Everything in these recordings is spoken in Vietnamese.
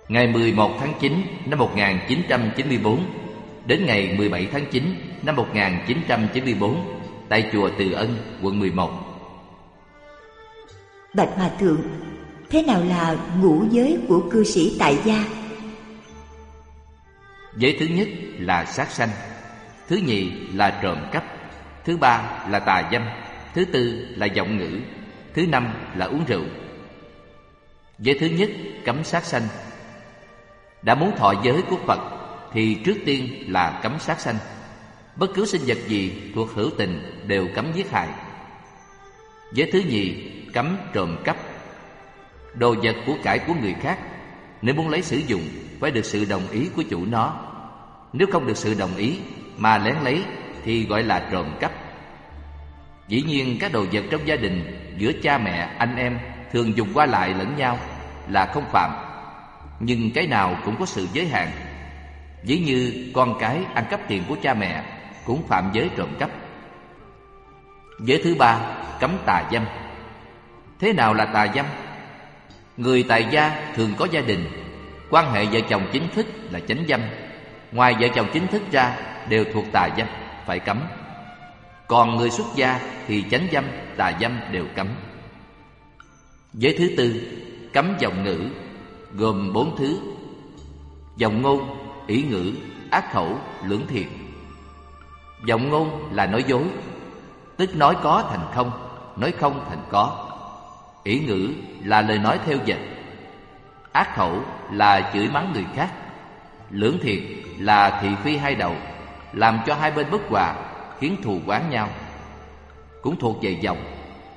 Ngày 11 tháng 9 năm 1994 đến ngày 17 tháng 9 năm 1994 tại chùa Từ Ân, quận 11. Bạch Hòa Thượng, thế nào là ngũ giới của cư sĩ tại gia? Giới thứ nhất là sát sanh, thứ nhì là trộm cắp, thứ ba là tà dâm, thứ tư là vọng ngữ, thứ năm là uống rượu. Giới thứ nhất cấm sát sanh. Đã muốn thọ giới của Phật thì trước tiên là cấm sát sanh. Bất cứ sinh vật gì thuộc hữu tình đều cấm giết hại. Giới thứ nhì cấm trộm cắp. Đồ vật của cải của người khác, nếu muốn lấy sử dụng phải được sự đồng ý của chủ nó. Nếu không được sự đồng ý mà lén lấy thì gọi là trộm cắp. Dĩ nhiên các đồ vật trong gia đình giữa cha mẹ, anh em thường dùng qua lại lẫn nhau là không phạm, nhưng cái nào cũng có sự giới hạn. Ví như con cái ăn cắp tiền của cha mẹ cũng phạm giới trộm cắp. Giới thứ ba cấm tà dâm. Thế nào là tà dâm? Người tại gia thường có gia đình, quan hệ vợ chồng chính thức là chánh dâm. Ngoài vợ chồng chính thức ra đều thuộc tà dâm, phải cấm. Còn người xuất gia thì chánh dâm, tà dâm đều cấm. Giới thứ tư cấm vọng ngữ, gồm 4 thứ: vọng ngôn, ỷ ngữ, ác khẩu, lưỡng thiệt. Vọng ngôn là nói dối, tức nói có thành không, nói không thành có. Ỷ ngữ là lời nói theo dệt. Ác khẩu là chửi mắng người khác. Lưỡng thiệt là thị phi hai đầu, làm cho hai bên bất hòa, khiến thù oán nhau, cũng thuộc về vọng.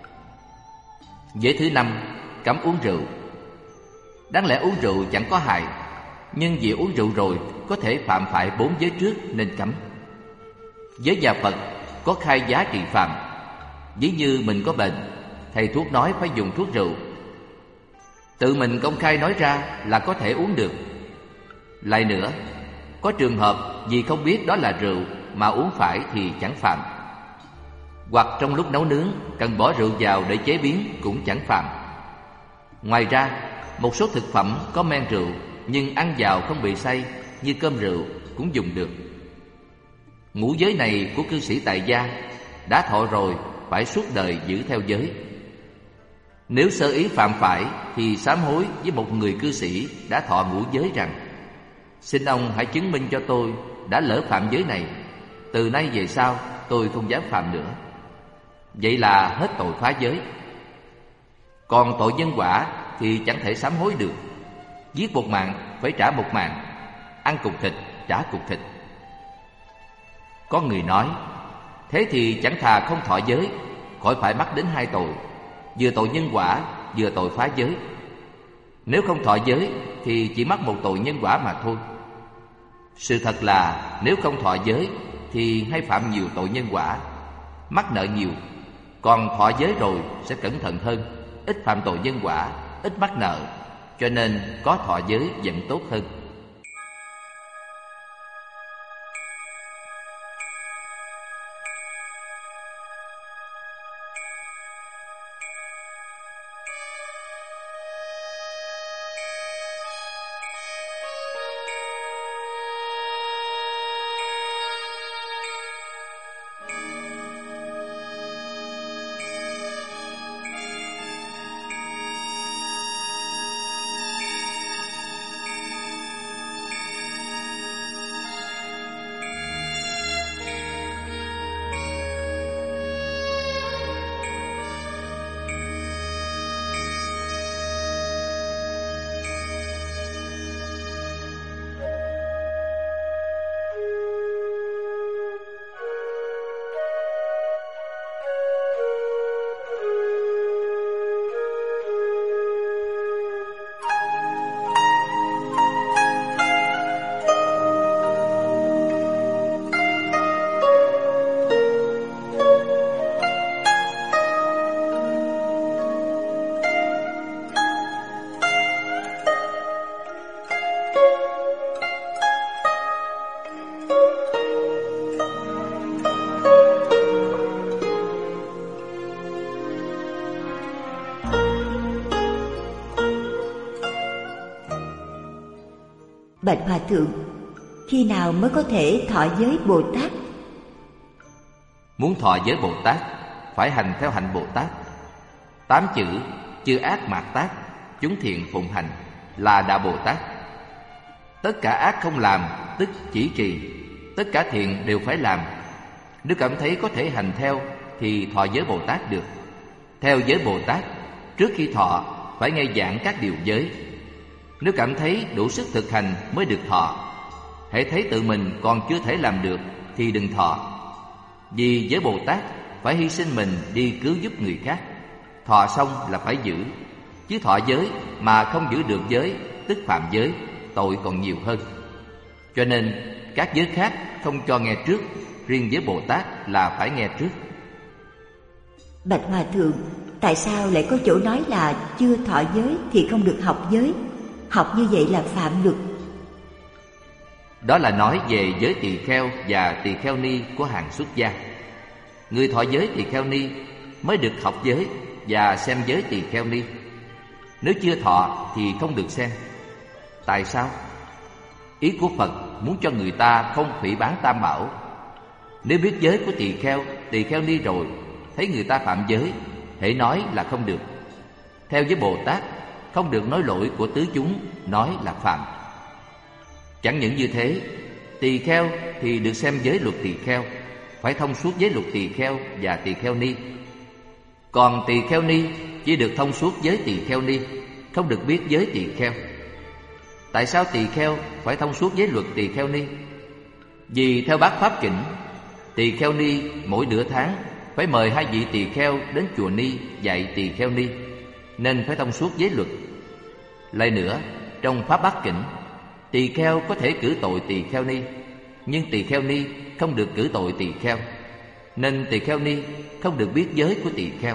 Giới thứ năm cấm uống rượu. Đáng lẽ uống rượu chẳng có hại, nhưng vì uống rượu rồi có thể phạm phải 4 giới trước nên cấm. Giới nhà Phật có khai giá trị phạm. Ví như mình có bệnh, thầy thuốc nói phải dùng thuốc rượu, tự mình công khai nói ra là có thể uống được. Lại nữa, có trường hợp vì không biết đó là rượu mà uống phải thì chẳng phạm. Hoặc trong lúc nấu nướng cần bỏ rượu vào để chế biến cũng chẳng phạm. Ngoài ra, một số thực phẩm có men rượu nhưng ăn vào không bị say như cơm rượu cũng dùng được. Ngũ giới này của cư sĩ tại gia đã thọ rồi phải suốt đời giữ theo giới. Nếu sơ ý phạm phải thì sám hối với một người cư sĩ đã thọ ngũ giới rằng: xin ông hãy chứng minh cho tôi đã lỡ phạm giới này, từ nay về sau tôi không dám phạm nữa. Vậy là hết tội phá giới. Còn tội nhân quả thì chẳng thể sám hối được. Giết một mạng phải trả một mạng, ăn cục thịt trả cục thịt. Có người nói: thế thì chẳng thà không thọ giới, khỏi phải mắc đến 2 tội, vừa tội nhân quả vừa tội phá giới. Nếu không thọ giới thì chỉ mắc một tội nhân quả mà thôi. Sự thật là nếu không thọ giới thì hay phạm nhiều tội nhân quả, mắc nợ nhiều. Còn thọ giới rồi sẽ cẩn thận hơn, ít phạm tội nhân quả, ít mắc nợ. Cho nên có thọ giới vẫn tốt hơn. Bạch Hòa Thượng, khi nào mới có thể thọ giới Bồ Tát? Muốn thọ giới Bồ Tát phải hành theo hạnh Bồ Tát. 8 chữ chư ác mạt tác, chúng thiện phụng hành là Đạo Bồ Tát. Tất cả ác không làm tức chỉ trì, tất cả thiện đều phải làm. Nếu cảm thấy có thể hành theo thì thọ giới Bồ Tát được. Theo giới Bồ Tát, trước khi thọ phải nghe giảng các điều giới. Nếu cảm thấy đủ sức thực hành mới được thọ. Hễ thấy tự mình còn chưa thể làm được thì đừng thọ. Vì giới Bồ Tát phải hy sinh mình đi cứu giúp người khác. Thọ xong là phải giữ. Chứ thọ giới mà không giữ được giới tức phạm giới, tội còn nhiều hơn. Cho nên các giới khác không cho nghe trước, riêng giới Bồ Tát là phải nghe trước. Bạch Hòa Thượng, tại sao lại có chỗ nói là chưa thọ giới thì không được học giới? Học như vậy là phạm luật. Đó là nói về giới tỳ kheo và tỳ kheo ni của hàng xuất gia. Người thọ giới tỳ kheo ni mới được học giới và xem giới tỳ kheo ni. Nếu chưa thọ thì không được xem. Tại sao? Ý của Phật muốn cho người ta không phỉ báng Tam Bảo. Nếu biết giới của tỳ kheo ni rồi, thấy người ta phạm giới, hễ nói là không được. Theo giới Bồ Tát, không được nói lỗi của tứ chúng, nói là phạm. Chẳng những như thế, tỳ kheo thì được xem giới luật tỳ kheo, phải thông suốt giới luật tỳ kheo và tỳ kheo ni. Còn tỳ kheo ni chỉ được thông suốt giới tỳ kheo ni, không được biết giới tỳ kheo. Tại sao tỳ kheo phải thông suốt giới luật tỳ kheo ni? Vì theo Bát Pháp Kỉnh, tỳ kheo ni mỗi nửa tháng phải mời 2 vị tỳ kheo đến chùa ni dạy tỳ kheo ni, nên phải thông suốt giới luật. Lại nữa, trong Pháp Bát Kỉnh, tỳ kheo có thể cử tội tỳ kheo ni, nhưng tỳ kheo ni không được cử tội tỳ kheo, nên tỳ kheo ni không được biết giới của tỳ kheo.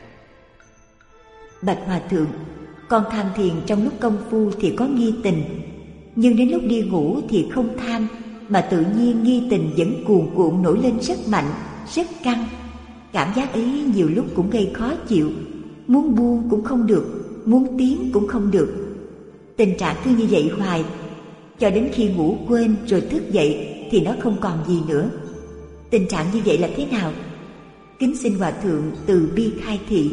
Bạch Hòa Thượng, con tham thiền trong lúc công phu thì có nghi tình, nhưng đến lúc đi ngủ thì không tham, mà tự nhiên nghi tình vẫn cuồn cuộn nổi lên rất mạnh, rất căng. Cảm giác ấy nhiều lúc cũng gây khó chịu, muốn buông cũng không được, muốn tiến cũng không được. Tình trạng cứ như vậy hoài, cho đến khi ngủ quên rồi thức dậy thì nó không còn gì nữa. Tình trạng như vậy là thế nào? Kính xin Hòa Thượng từ bi khai thị.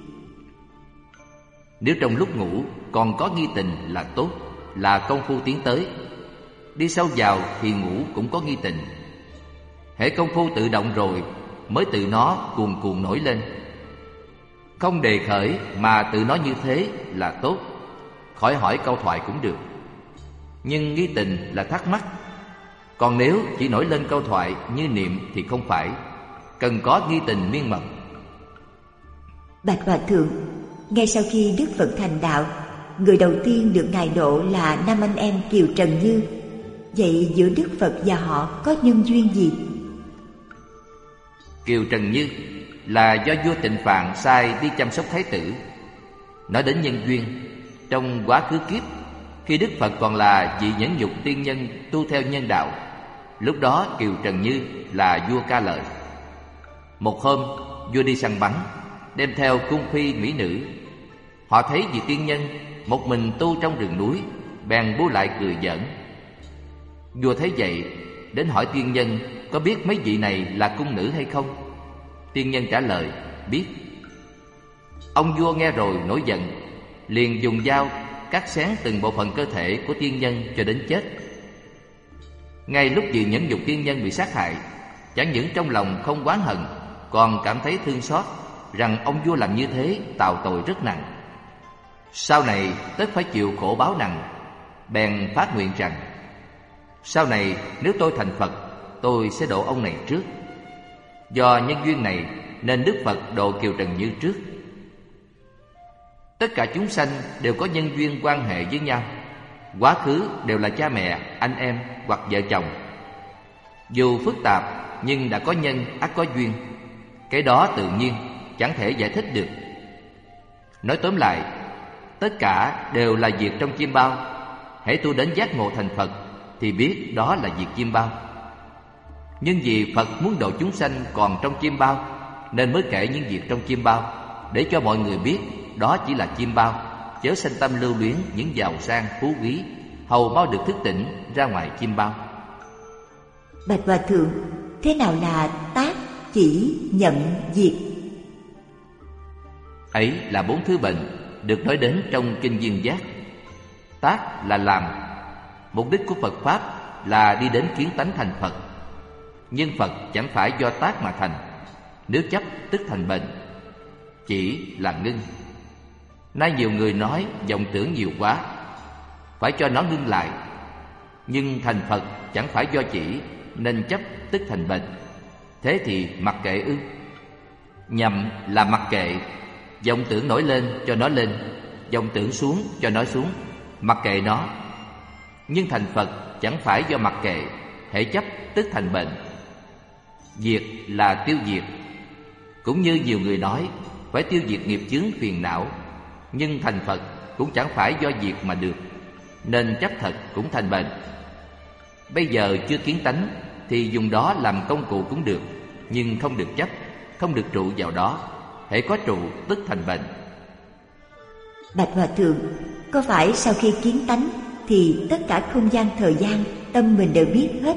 Nếu trong lúc ngủ còn có nghi tình là tốt, là công phu tiến tới. Đi sâu vào thì ngủ cũng có nghi tình. Hễ công phu tự động rồi mới tự nó cuồn cuộn nổi lên. Không đề khởi mà tự nó như thế là tốt, khỏi hỏi câu thoại cũng được. Nhưng nghi tình là thắc mắc. Còn nếu chỉ nổi lên câu thoại như niệm thì không phải, cần có nghi tình miên mật. Bạch Hòa Thượng, ngay sau khi Đức Phật thành đạo, người đầu tiên được Ngài độ là 5 anh em Kiều Trần Như. Vậy giữa Đức Phật và họ có nhân duyên gì? Kiều Trần Như là do vua Tịnh Phạn sai đi chăm sóc thái tử. Nói đến nhân duyên, trong quá khứ kiếp, khi Đức Phật còn là vị nhẫn nhục tiên nhân tu theo nhân đạo, lúc đó Kiều Trần Như là vua Ca Lợi. Một hôm, vua đi săn bắn, đem theo cung phi mỹ nữ. Họ thấy vị tiên nhân một mình tu trong rừng núi, bèn bu lại cười giỡn. Vua thấy vậy, đến hỏi tiên nhân có biết mấy vị này là cung nữ hay không. Tiên nhân trả lời biết. Ông vua nghe rồi nổi giận, liền dùng dao cắt xén từng bộ phận cơ thể của tiên nhân cho đến chết. Ngay lúc vị nhẫn nhục tiên nhân bị sát hại, chẳng những trong lòng không oán hận, còn cảm thấy thương xót rằng ông vua làm như thế tạo tội rất nặng, sau này tất phải chịu khổ báo nặng. Bèn phát nguyện rằng sau này nếu tôi thành Phật, tôi sẽ độ ông này trước. Do nhân duyên này nên Đức Phật độ Kiều Trần Như trước. Tất cả chúng sanh đều có nhân duyên quan hệ với nhau. Quá khứ đều là cha mẹ, anh em hoặc vợ chồng. Dù phức tạp nhưng đã có nhân ắt có duyên. Cái đó tự nhiên, chẳng thể giải thích được. Nói tóm lại, tất cả đều là việc trong chim bao. Hễ tu đến giác ngộ thành Phật thì biết đó là việc chim bao. Nhưng vì Phật muốn độ chúng sanh còn trong chim bao, nên mới kể những việc trong chim bao, để cho mọi người biết đó chỉ là chim bao, chớ sanh tâm lưu luyến những giàu sang phú quý, hầu mau được thức tỉnh ra ngoài chim bao. Bạch Hòa Thượng, thế nào là tác, chỉ, nhận, diệt? Ấy là 4 thứ bệnh được nói đến trong Kinh Viên Giác. Tác là làm. Mục đích của Phật Pháp là đi đến kiến tánh thành Phật. Nhưng Phật chẳng phải do tác mà thành. Nếu chấp tức thành bệnh. Chỉ là ngưng. Nay nhiều người nói vọng tưởng nhiều quá, phải cho nó ngưng lại. Nhưng thành Phật chẳng phải do chỉ, nên chấp tức thành bệnh. Thế thì mặc kệ ư? Nhầm là mặc kệ. Vọng tưởng nổi lên cho nó lên, vọng tưởng xuống cho nó xuống, mặc kệ nó. Nhưng thành Phật chẳng phải do mặc kệ, hễ chấp tức thành bệnh. Diệt là tiêu diệt. Cũng như nhiều người nói phải tiêu diệt nghiệp chướng phiền não, nhưng thành Phật cũng chẳng phải do diệt mà được, nên chấp thật cũng thành bệnh. Bây giờ chưa kiến tánh thì dùng đó làm công cụ cũng được, nhưng không được chấp, không được trụ vào đó. Hễ có trụ tức thành bệnh. Bạch Hòa Thượng, có phải sau khi kiến tánh thì tất cả không gian thời gian tâm mình đều biết hết?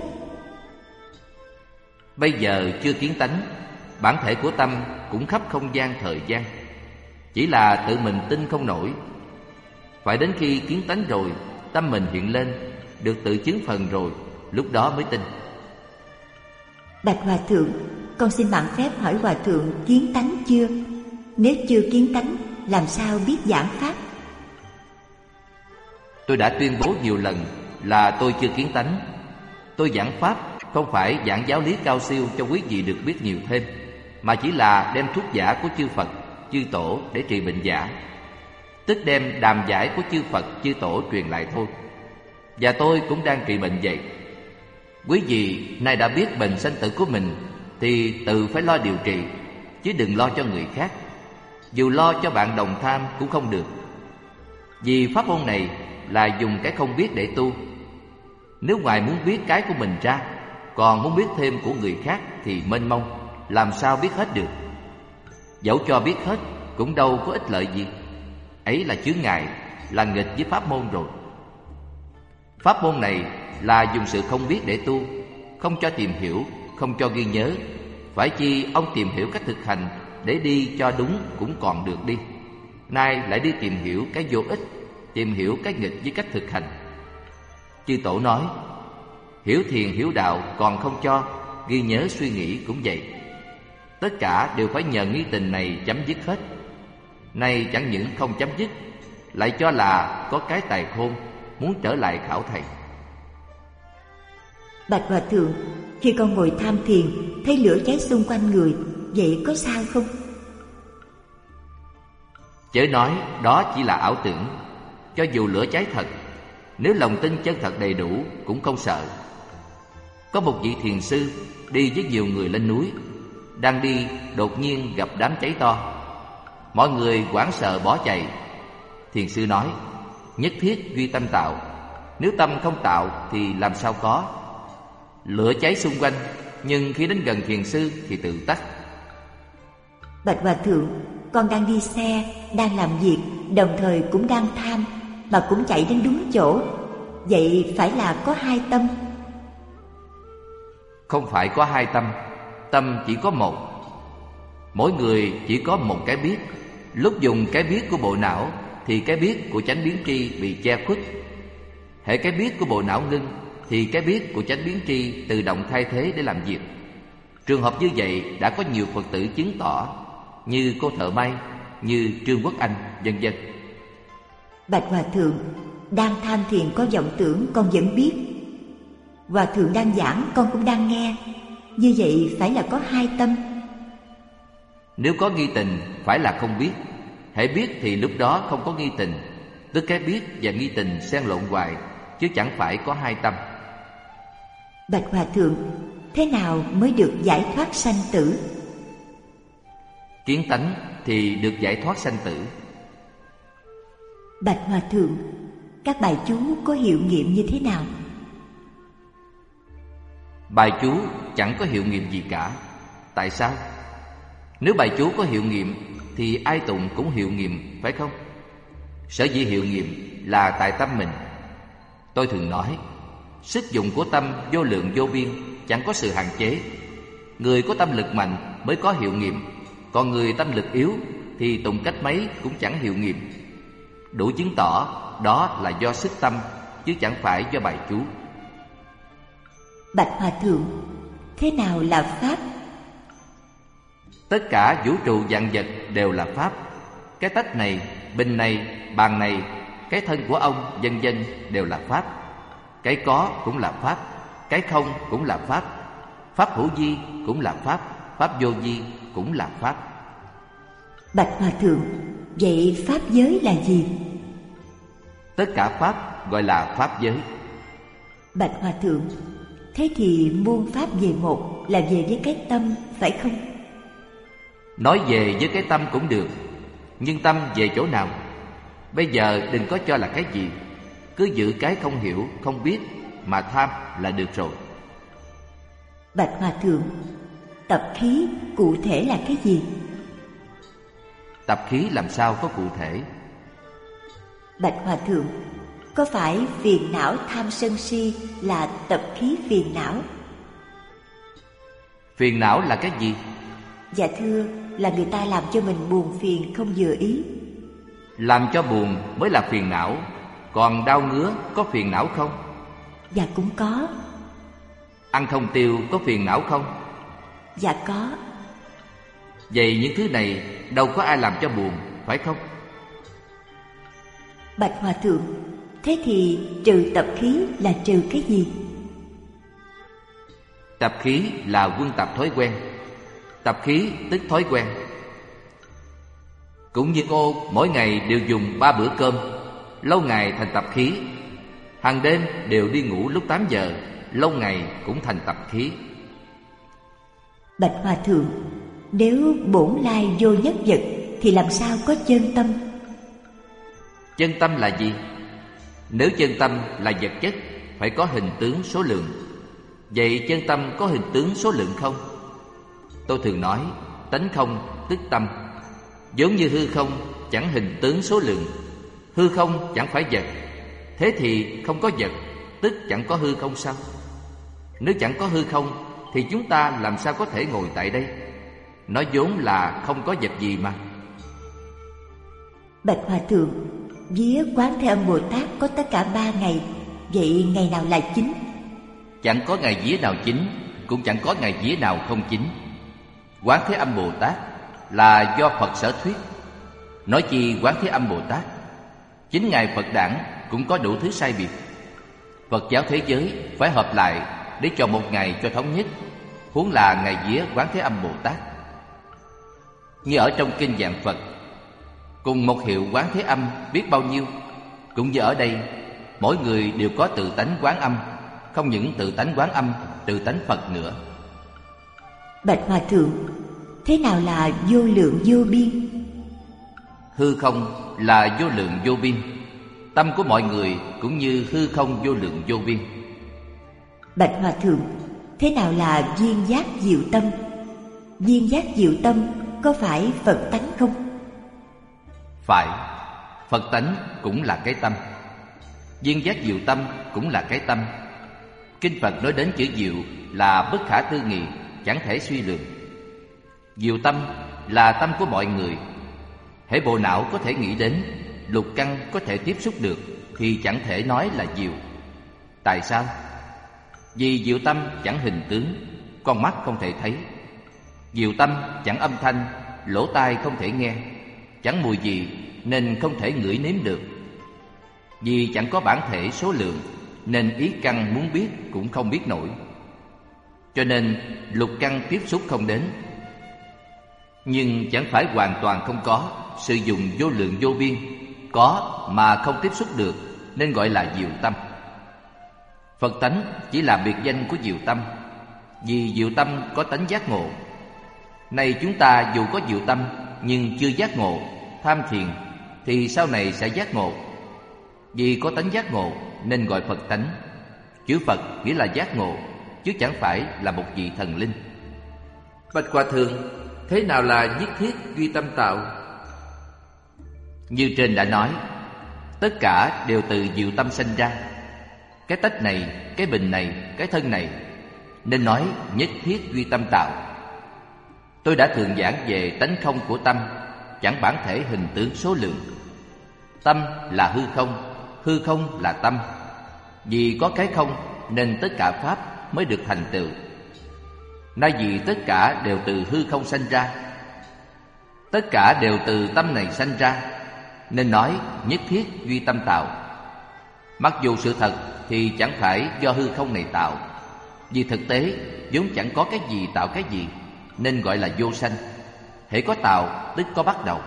Bây giờ chưa kiến tánh, bản thể của tâm cũng khắp không gian thời gian. Chỉ là tự mình tin không nổi. Phải đến khi kiến tánh rồi, tâm mình hiện lên, được tự chứng phần rồi, lúc đó mới tin. Bạch Hòa Thượng, con xin mạn phép hỏi Hòa Thượng kiến tánh chưa? Nếu chưa kiến tánh, làm sao biết giảng Pháp? Tôi đã tuyên bố nhiều lần là tôi chưa kiến tánh. Tôi giảng Pháp không phải giảng giáo lý cao siêu cho quý vị được biết nhiều thêm, mà chỉ là đem thuốc giả của chư Phật, chư Tổ để trị bệnh giả. Tức đem đàm giải của chư Phật, chư Tổ truyền lại thôi. Và tôi cũng đang trị bệnh vậy. Quý vị nay đã biết bệnh sanh tử của mình thì tự phải lo điều trị, chứ đừng lo cho người khác. Dù lo cho bạn đồng tham cũng không được. Vì pháp môn này là dùng cái không biết để tu. Nếu ngoài muốn biết cái của mình ra, còn muốn biết thêm của người khác thì mênh mông, làm sao biết hết được. Dẫu cho biết hết cũng đâu có ích lợi gì. Ấy là chướng ngại, là nghịch với pháp môn rồi. Pháp môn này là dùng sự không biết để tu, không cho tìm hiểu, không cho ghi nhớ. Phải chi ông tìm hiểu cách thực hành để đi cho đúng cũng còn được đi. Nay lại đi tìm hiểu cái vô ích, tìm hiểu cái nghịch với cách thực hành. Chư Tổ nói, hiểu thiền hiểu đạo còn không cho, ghi nhớ suy nghĩ cũng vậy. Tất cả đều phải nhờ nghi tình này chấm dứt hết. Nay chẳng những không chấm dứt, lại cho là có cái tài khôn, muốn trở lại khảo thầy. Bạch Hòa Thượng, khi con ngồi tham thiền, thấy lửa cháy xung quanh người, vậy có sao không? Chớ nói đó chỉ là ảo tưởng. Cho dù lửa cháy thật, nếu lòng tin chân thật đầy đủ cũng không sợ. Có một vị thiền sư đi với nhiều người lên núi. Đang đi đột nhiên gặp đám cháy to. Mọi người hoảng sợ bỏ chạy. Thiền sư nói, nhất thiết duy tâm tạo. Nếu tâm không tạo thì làm sao có. Lửa cháy xung quanh, nhưng khi đến gần thiền sư thì tự tắt. Bạch Hòa Thượng, con đang đi xe, đang làm việc, đồng thời cũng đang tham, mà cũng chạy đến đúng chỗ. Vậy phải là có hai tâm? Không phải có hai tâm. Tâm chỉ có một. Mỗi người chỉ có một cái biết. Lúc dùng cái biết của bộ não thì cái biết của chánh biến tri bị che khuất. Hễ cái biết của bộ não ngưng thì cái biết của chánh biến tri tự động thay thế để làm việc. Trường hợp như vậy đã có nhiều Phật tử chứng tỏ, như cô thợ may, như Trương Quốc Anh, vân vân. Bạch Hòa Thượng, đang tham thiền có vọng tưởng con vẫn biết. Hòa Thượng đang giảng con cũng đang nghe. Như vậy phải là có hai tâm. Nếu có nghi tình phải là không biết. Hễ biết thì lúc đó không có nghi tình. Tức cái biết và nghi tình xen lộn hoài, chứ chẳng phải có hai tâm. Bạch Hòa Thượng, thế nào mới được giải thoát sanh tử? Kiến tánh thì được giải thoát sanh tử. Bạch Hòa Thượng, các bài chú có hiệu nghiệm như thế nào? Bài chú chẳng có hiệu nghiệm gì cả. Tại sao? Nếu bài chú có hiệu nghiệm thì ai tụng cũng hiệu nghiệm, phải không? Sở dĩ hiệu nghiệm là tại tâm mình. Tôi thường nói, sức dụng của tâm vô lượng vô biên, chẳng có sự hạn chế. Người có tâm lực mạnh mới có hiệu nghiệm, còn người tâm lực yếu thì tụng cách mấy cũng chẳng hiệu nghiệm. Đủ chứng tỏ đó là do sức tâm, chứ chẳng phải do bài chú. Bạch Hòa Thượng, thế nào là Pháp? Tất cả vũ trụ vạn vật đều là Pháp. Cái tách này, bình này, bàn này, cái thân của ông, vân vân đều là Pháp. Cái có cũng là Pháp, cái không cũng là Pháp. Pháp hữu vi cũng là Pháp, Pháp vô vi cũng là Pháp. Bạch Hòa Thượng, vậy Pháp giới là gì? Tất cả Pháp gọi là Pháp giới. Bạch Hòa Thượng, thế thì muôn Pháp về một là về với cái tâm, phải không? Nói về với cái tâm cũng được, nhưng tâm về chỗ nào? Bây giờ đừng có cho là cái gì, cứ giữ cái không hiểu, không biết mà tham là được rồi. Bạch Hòa Thượng, tập khí cụ thể là cái gì? Tập khí làm sao có cụ thể? Bạch Hòa Thượng, có phải phiền não tham sân si là tập khí phiền não? Phiền não là cái gì? Dạ thưa, là người ta làm cho mình buồn phiền không vừa ý. Làm cho buồn mới là phiền não, còn đau ngứa có phiền não không? Dạ cũng có. Ăn không tiêu có phiền não không? Dạ có. Vậy những thứ này đâu có ai làm cho buồn, phải không? Bạch Hòa Thượng, thế thì trừ tập khí là trừ cái gì? Tập khí là quân tập thói quen. Tập khí tức thói quen. Cũng như cô mỗi ngày đều dùng 3 bữa cơm, lâu ngày thành tập khí. Hàng đêm đều đi ngủ lúc 8 giờ, lâu ngày cũng thành tập khí. Bạch Hòa Thượng, nếu bổn lai vô nhất vật thì làm sao có chân tâm? Chân tâm là gì? Nếu chân tâm là vật chất, phải có hình tướng số lượng. Vậy chân tâm có hình tướng số lượng không? Tôi thường nói, tánh không tức tâm. Giống như hư không chẳng hình tướng số lượng. Hư không chẳng phải vật, thế thì không có vật, tức chẳng có hư không sao? Nếu chẳng có hư không thì chúng ta làm sao có thể ngồi tại đây? Nó vốn là không có vật gì mà. Bạch Hòa Thượng, vía Quán Thế Âm Bồ Tát có tất cả 3 ngày, vậy ngày nào là chính? Chẳng có ngày vía nào chính, cũng chẳng có ngày vía nào không chính. Quán Thế Âm Bồ Tát là do Phật sở thuyết. Nói chi Quán Thế Âm Bồ Tát, chính ngài Phật Đản cũng có đủ thứ sai biệt. Phật giáo thế giới phải hợp lại để cho một ngày cho thống nhất, huống là ngày vía Quán Thế Âm Bồ Tát. Như ở trong kinh Vạn Phật, cùng một hiệu Quán Thế Âm biết bao nhiêu. Cũng như ở đây, mỗi người đều có tự tánh Quán Âm, không những tự tánh Quán Âm, tự tánh Phật nữa. Bạch Hòa Thượng, thế nào là vô lượng vô biên? Hư không là vô lượng vô biên. Tâm của mọi người cũng như hư không vô lượng vô biên. Bạch Hòa Thượng, thế nào là viên giác diệu tâm? Viên giác diệu tâm có phải Phật tánh không? Phải, Phật tánh cũng là cái tâm. Viên giác diệu tâm cũng là cái tâm. Kinh Phật nói đến chữ diệu là bất khả tư nghị, chẳng thể suy lường. Diệu tâm là tâm của mọi người. Hễ bộ não có thể nghĩ đến, lục căn có thể tiếp xúc được, thì chẳng thể nói là diệu. Tại sao? Vì diệu tâm chẳng hình tướng, con mắt không thể thấy. Diệu tâm chẳng âm thanh, lỗ tai không thể nghe. Chẳng mùi gì nên không thể ngửi nếm được. Vì chẳng có bản thể số lượng, nên ý căn muốn biết cũng không biết nổi. Cho nên lục căn tiếp xúc không đến. Nhưng chẳng phải hoàn toàn không có, sử dụng vô lượng vô biên. Có mà không tiếp xúc được nên gọi là diệu tâm. Phật tánh chỉ là biệt danh của diệu tâm, vì diệu tâm có tánh giác ngộ. Nay chúng ta dù có diệu tâm nhưng chưa giác ngộ, tham thiền, thì sau này sẽ giác ngộ. Vì có tánh giác ngộ nên gọi Phật tánh. Chữ Phật nghĩa là giác ngộ, chứ chẳng phải là một vị thần linh. Bạch Hòa Thượng, thế nào là nhất thiết duy tâm tạo? Như trên đã nói, tất cả đều từ diệu tâm sinh ra. cái tách này, cái bình này, cái thân này, nên nói nhất thiết duy tâm tạo. Tôi đã thường giảng về tánh không của tâm, chẳng bản thể hình tướng số lượng. Tâm là hư không là tâm. Vì có cái không nên tất cả pháp mới được thành tựu. Nay vì tất cả đều từ hư không sanh ra, tất cả đều từ tâm này sanh ra, nên nói nhất thiết duy tâm tạo. Mặc dù sự thật thì chẳng phải do hư không này tạo, vì thực tế vốn chẳng có cái gì tạo cái gì, nên gọi là vô sanh. Hễ có tạo tức có bắt đầu.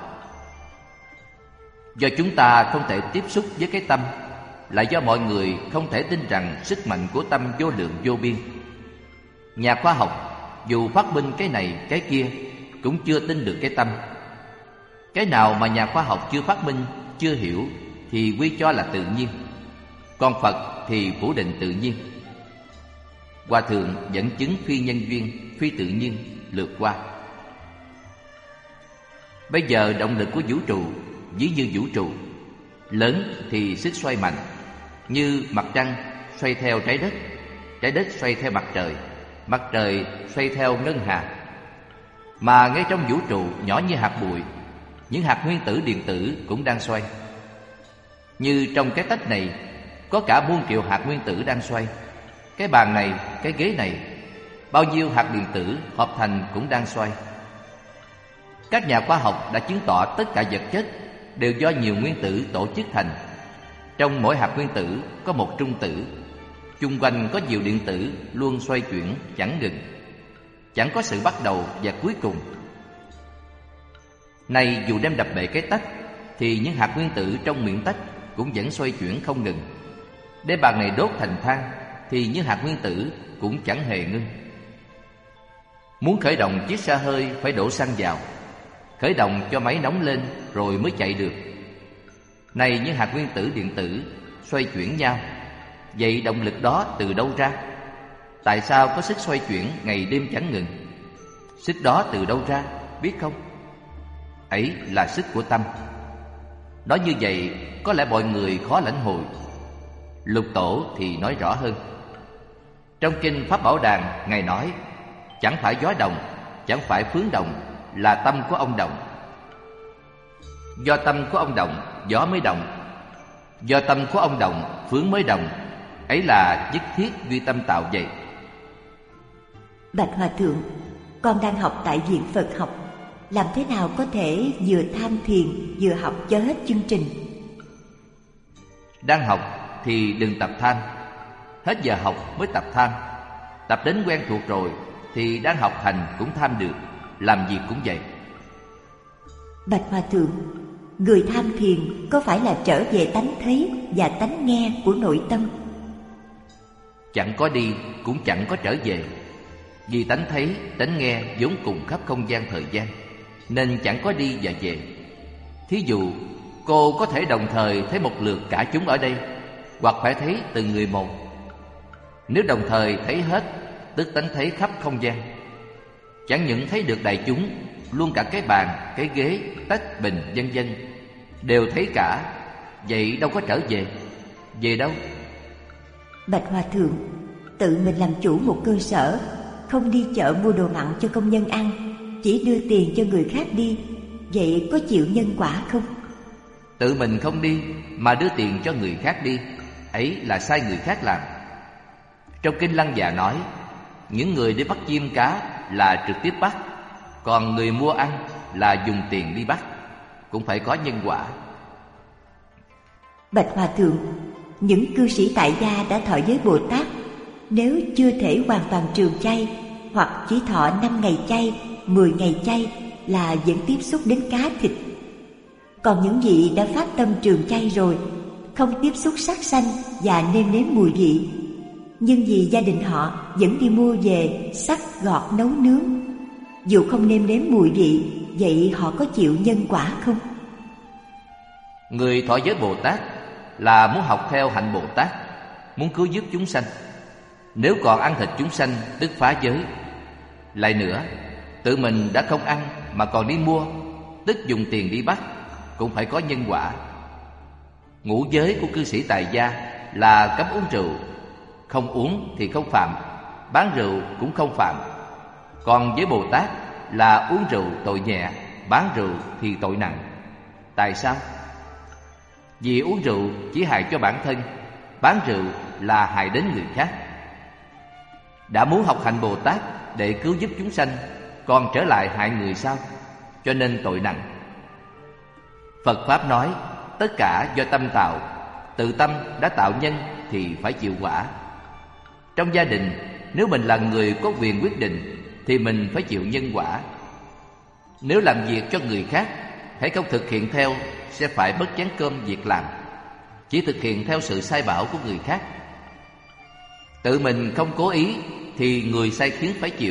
Do chúng ta không thể tiếp xúc với cái tâm, lại do mọi người không thể tin rằng sức mạnh của tâm vô lượng vô biên. Nhà khoa học dù phát minh cái này cái kia cũng chưa tin được cái tâm. Cái nào mà nhà khoa học chưa phát minh, chưa hiểu thì quy cho là tự nhiên, còn Phật thì phủ định tự nhiên. Hòa thượng dẫn chứng phi nhân duyên, phi tự nhiên lượt qua. Bây giờ động lực của vũ trụ ví như vũ trụ, lớn thì sức xoay mạnh, như mặt trăng xoay theo trái đất xoay theo mặt trời xoay theo ngân hà. Mà ngay trong vũ trụ nhỏ như hạt bụi, những hạt nguyên tử điện tử cũng đang xoay. Như trong cái tách này có cả muôn triệu hạt nguyên tử đang xoay. Cái bàn này, cái ghế này, bao nhiêu hạt điện tử hợp thành cũng đang xoay. Các nhà khoa học đã chứng tỏ tất cả vật chất đều do nhiều nguyên tử tổ chức thành. Trong mỗi hạt nguyên tử có một trung tử, chung quanh có nhiều điện tử luôn xoay chuyển chẳng ngừng, chẳng có sự bắt đầu và cuối cùng. Này dù đem đập bể cái tách thì những hạt nguyên tử trong miệng tách cũng vẫn xoay chuyển không ngừng. Để bàn này đốt thành than thì những hạt nguyên tử cũng chẳng hề ngưng. Muốn khởi động chiếc xe hơi phải đổ xăng vào, khởi động cho máy nóng lên rồi mới chạy được. Này những hạt nguyên tử điện tử xoay chuyển nhau, vậy động lực đó từ đâu ra? Tại sao có sức xoay chuyển ngày đêm chẳng ngừng? Sức đó từ đâu ra, biết không? Ấy là sức của tâm. Nói như vậy có lẽ mọi người khó lãnh hội. Lục Tổ thì nói rõ hơn. Trong kinh Pháp Bảo Đàn, Ngài nói chẳng phải gió động, chẳng phải phướng động, là tâm của ông động. Do tâm của ông động, gió mới động. Do tâm của ông động, phướng mới động. Ấy là nhất thiết duy tâm tạo vậy. Bạch Hòa Thượng, con đang học tại Viện Phật học. Làm thế nào có thể vừa tham thiền vừa học cho hết chương trình? Đang học thì đừng tập tham. Hết giờ học mới tập tham. Tập đến quen thuộc rồi thì đang học hành cũng tham được, làm việc cũng vậy. Bạch Hòa Thượng, người tham thiền có phải là trở về tánh thấy và tánh nghe của nội tâm? Chẳng có đi cũng chẳng có trở về. Vì tánh thấy, tánh nghe vốn cùng khắp không gian thời gian, nên chẳng có đi và về. Thí dụ cô có thể đồng thời thấy một lượt cả chúng ở đây, hoặc phải thấy từng người một. Nếu đồng thời thấy hết, tức tánh thấy khắp không gian. Chẳng những thấy được đại chúng, luôn cả cái bàn, cái ghế, tách, bình, vân vân đều thấy cả. Vậy đâu có trở về. Về đâu? Bạch Hòa Thượng, tự mình làm chủ một cơ sở, không đi chợ mua đồ mặn cho công nhân ăn, chỉ đưa tiền cho người khác đi, vậy có chịu nhân quả không? Tự mình không đi mà đưa tiền cho người khác đi, ấy là sai người khác làm. Trong kinh Lăng Già nói, những người đi bắt chim cá là trực tiếp bắt, còn người mua ăn là dùng tiền đi bắt, cũng phải có nhân quả. Bạch Hòa Thượng, những cư sĩ tại gia đã thọ giới Bồ Tát, nếu chưa thể hoàn toàn trường chay, hoặc chỉ thọ 5 ngày chay, 10 ngày chay là vẫn tiếp xúc đến cá thịt. Còn những vị đã phát tâm trường chay rồi, không tiếp xúc sắc xanh và nêm nếm mùi vị, nhưng vì gia đình họ vẫn đi mua về sắc gọt nấu nướng, dù không nêm nếm mùi vị, vậy họ có chịu nhân quả không? Người thọ giới Bồ Tát là muốn học theo hạnh Bồ Tát, muốn cứu giúp chúng sanh. Nếu còn ăn thịt chúng sanh tức phá giới. Lại nữa, tự mình đã không ăn mà còn đi mua, tức dùng tiền đi bắt, cũng phải có nhân quả. Ngũ giới của cư sĩ tại gia là cấm uống rượu. Không uống thì không phạm, bán rượu cũng không phạm. Còn với Bồ Tát là uống rượu tội nhẹ, bán rượu thì tội nặng. Tại sao? Vì uống rượu chỉ hại cho bản thân, bán rượu là hại đến người khác. Đã muốn học hành Bồ Tát để cứu giúp chúng sanh, còn trở lại hại người sao? Cho nên tội nặng. Phật Pháp nói tất cả do tâm tạo, tự tâm đã tạo nhân thì phải chịu quả. Trong gia đình, nếu mình là người có quyền quyết định thì mình phải chịu nhân quả. Nếu làm việc cho người khác, hãy không thực hiện theo sẽ phải bất chén cơm việc làm. Chỉ thực hiện theo sự sai bảo của người khác. Tự mình không cố ý thì người sai khiến phải chịu.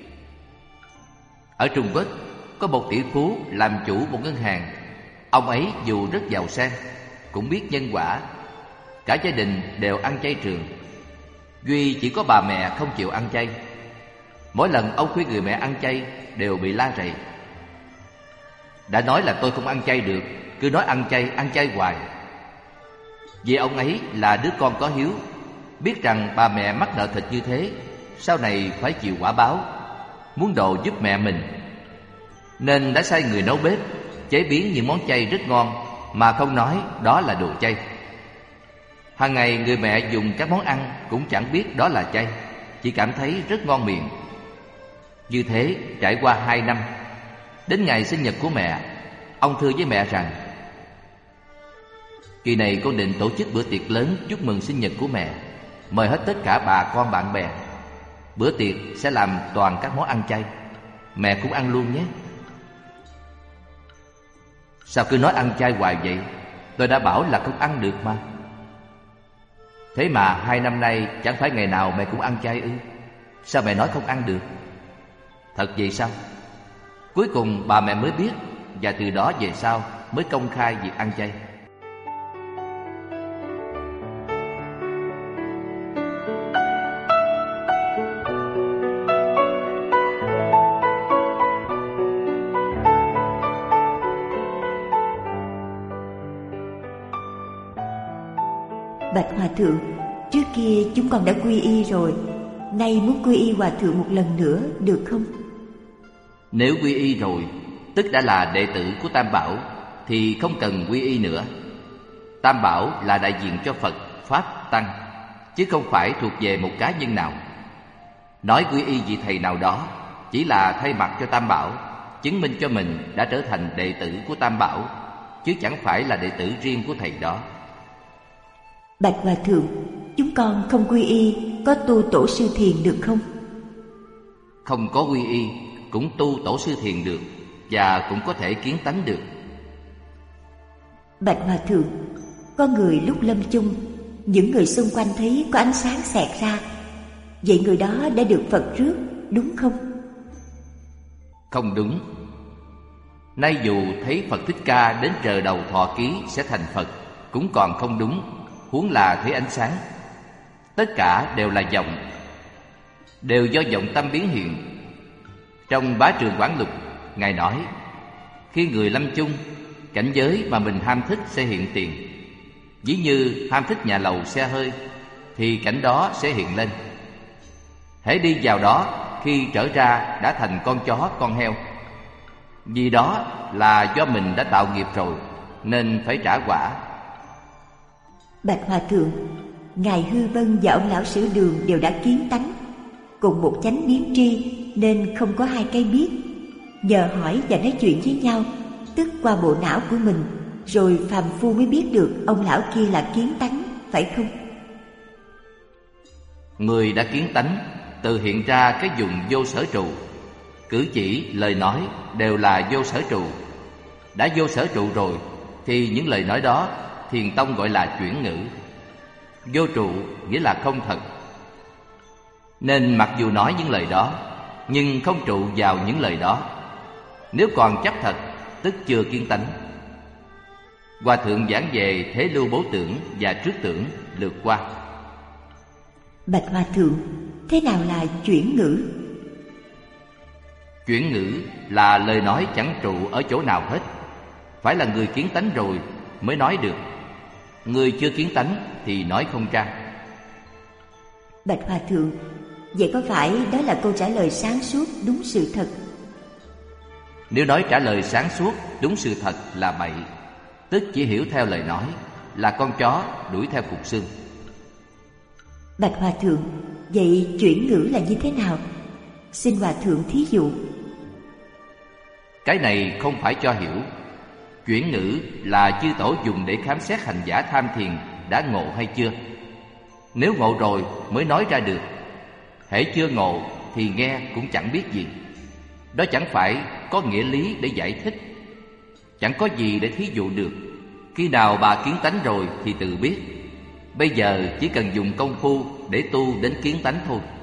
Ở Trung Quốc có một tỷ phú làm chủ một ngân hàng. Ông ấy dù rất giàu sang, cũng biết nhân quả. Cả gia đình đều ăn chay trường, duy chỉ có bà mẹ không chịu ăn chay. Mỗi lần ông khuyên người mẹ ăn chay đều bị la rầy. Đã nói là tôi không ăn chay được, cứ nói ăn chay hoài. Vì ông ấy là đứa con có hiếu, biết rằng bà mẹ mắc nợ thịt như thế, sau này phải chịu quả báo, muốn độ giúp mẹ mình, nên đã sai người nấu bếp chế biến những món chay rất ngon mà không nói đó là đồ chay. Hàng ngày người mẹ dùng các món ăn cũng chẳng biết đó là chay, chỉ cảm thấy rất ngon miệng. Như thế trải qua 2 năm, đến ngày sinh nhật của mẹ, ông thưa với mẹ rằng: kỳ này con định tổ chức bữa tiệc lớn chúc mừng sinh nhật của mẹ, mời hết tất cả bà con bạn bè. Bữa tiệc sẽ làm toàn các món ăn chay, mẹ cũng ăn luôn nhé. Sao cứ nói ăn chay hoài vậy? Tôi đã bảo là không ăn được mà. Thế mà 2 năm nay chẳng phải ngày nào mẹ cũng ăn chay ư? Sao mẹ nói không ăn được? Thật vậy sao? Cuối cùng bà mẹ mới biết, và từ đó về sau mới công khai việc ăn chay. Bạch Hòa Thượng, trước kia chúng con đã quy y rồi, nay muốn quy y Hòa Thượng một lần nữa được không? Nếu quy y rồi, tức đã là đệ tử của Tam Bảo, thì không cần quy y nữa. Tam Bảo là đại diện cho Phật, Pháp, Tăng, chứ không phải thuộc về một cá nhân nào. Nói quy y vị thầy nào đó chỉ là thay mặt cho Tam Bảo, chứng minh cho mình đã trở thành đệ tử của Tam Bảo, chứ chẳng phải là đệ tử riêng của thầy đó. Bạch Hòa Thượng, chúng con không quy y có tu tổ sư thiền được không? Không có quy y cũng tu tổ sư thiền được, và cũng có thể kiến tánh được. Bạch Hòa Thượng, có người lúc lâm chung, những người xung quanh thấy có ánh sáng xẹt ra, vậy người đó đã được Phật rước, đúng không? Không đúng. Nay dù thấy Phật Thích Ca đến trời đầu thọ ký sẽ thành Phật, cũng còn không đúng, huống là thấy ánh sáng. Tất cả đều là vọng, đều do vọng tâm biến hiện. Trong Bá Trường Quán Lục, Ngài nói: khi người lâm chung, cảnh giới mà mình ham thích sẽ hiện tiền. Ví như ham thích nhà lầu xe hơi, thì cảnh đó sẽ hiện lên. Hễ đi vào đó, khi trở ra đã thành con chó, con heo. Vì đó là do mình đã tạo nghiệp rồi, nên phải trả quả. Bạch Hòa Thượng, Ngài Hư Vân và ông lão Sử Đường đều đã kiến tánh, cùng một chánh biến tri, nên không có hai cái biết. Nhờ hỏi và nói chuyện với nhau, tức qua bộ não của mình, rồi phàm phu mới biết được ông lão kia là kiến tánh, phải không? Người đã kiến tánh tự hiện ra cái dùng vô sở trụ, cử chỉ, lời nói đều là vô sở trụ. Đã vô sở trụ rồi thì những lời nói đó Thiền tông gọi là chuyển ngữ. Vô trụ nghĩa là không thật. Nên mặc dù nói những lời đó, nhưng không trụ vào những lời đó. Nếu còn chấp thật, tức chưa kiến tánh. Hòa Thượng giảng về thế lưu bố tưởng và trước tưởng lượt qua. Bạch Hòa Thượng, thế nào là chuyển ngữ? Chuyển ngữ là lời nói chẳng trụ ở chỗ nào hết, phải là người kiến tánh rồi mới nói được. Người chưa kiến tánh thì nói không ra. Bạch Hòa Thượng, vậy có phải đó là câu trả lời sáng suốt đúng sự thật? Nếu nói trả lời sáng suốt đúng sự thật là bậy, tức chỉ hiểu theo lời nói, là con chó đuổi theo cục xương. Bạch Hòa Thượng, vậy chuyển ngữ là như thế nào? Xin Hòa Thượng thí dụ. Cái này không phải cho hiểu. Chuyển ngữ là chư tổ dùng để khám xét hành giả tham thiền đã ngộ hay chưa. Nếu ngộ rồi mới nói ra được. Hễ chưa ngộ thì nghe cũng chẳng biết gì. Đó chẳng phải có nghĩa lý để giải thích, chẳng có gì để thí dụ được. Khi nào bà kiến tánh rồi thì tự biết. Bây giờ chỉ cần dùng công phu để tu đến kiến tánh thôi.